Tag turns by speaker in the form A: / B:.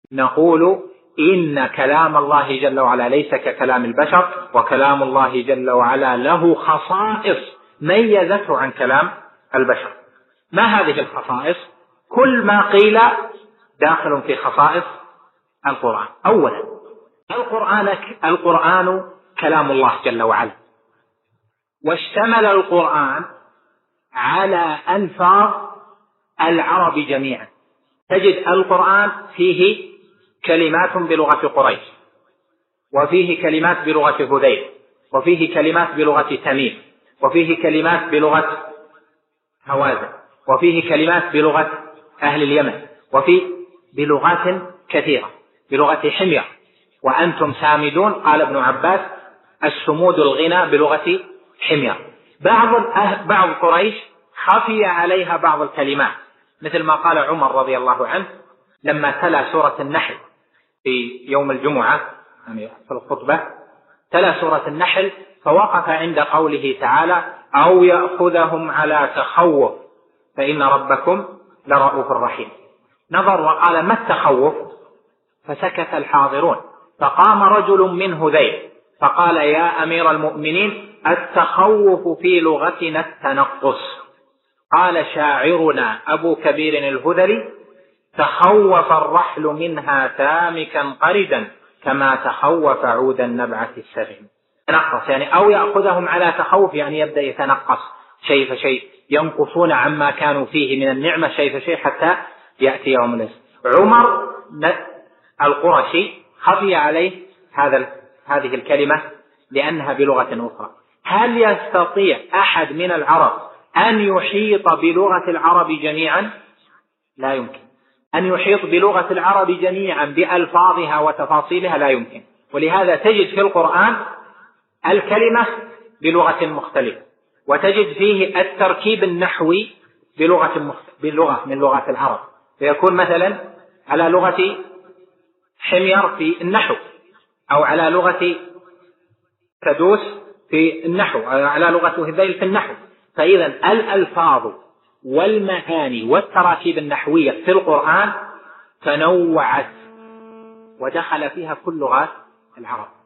A: نقول إن كلام الله جل وعلا ليس ككلام البشر، وكلام الله جل وعلا له خصائص ميزته عن كلام البشر. ما هذه الخصائص؟ كل ما قيل داخل في خصائص القرآن. أولا، القرآن كلام الله جل وعلا، واشتمل القرآن على ألفاظ العرب جميعا. تجد القرآن فيه كلمات بلغة قريش، وفيه كلمات بلغة هذيل، وفيه كلمات بلغة تميم، وفيه كلمات بلغة هوازن، وفيه كلمات بلغة أهل اليمن، وفي بلغات كثيرة، بلغة حمير. وأنتم سامدون، قال ابن عباس: السمود الغنى بلغة حمير. بعض قريش خفي عليها بعض الكلمات، مثل ما قال عمر رضي الله عنه لما تلا سورة النحل في يوم الجمعة، يعني في الخطبة، تلا سورة النحل فوقف عند قوله تعالى: أو يأخذهم على تخوف فإن ربكم لرؤوف رحيم. نظر وقال: ما التخوف؟ فسكت الحاضرون، فقام رجل من هذيل فقال: يا أمير المؤمنين، التخوف في لغتنا التنقص. قال شاعرنا أبو كبير الهذلي: تخوف الرحل منها تامكا قردا كما تخوف عود النبعة السفين. تنقص يعني أو يأخذهم على تخوف، يعني يبدأ يتنقص شيء فشيء، ينقصون عما كانوا فيه من النعمة شيء فشيء حتى يأتي يوم النصر. عمر القرشي خفي عليه هذه الكلمة لأنها بلغة أخرى. هل يستطيع أحد من العرب أن يحيط بلغة العرب جميعا؟ لا يمكن. أن يحيط بلغة العرب جميعا بألفاظها وتفاصيلها لا يمكن. ولهذا تجد في القرآن الكلمة بلغة مختلفة، وتجد فيه التركيب النحوي بلغة من لغات العرب، فيكون مثلا على لغة حمير في النحو، أو على لغة تدوس في النحو، أو على لغة هذيل في النحو. فإذا الألفاظ والمعاني والتراكيب النحوية في القرآن تنوعت ودخل فيها كل لغات العرب.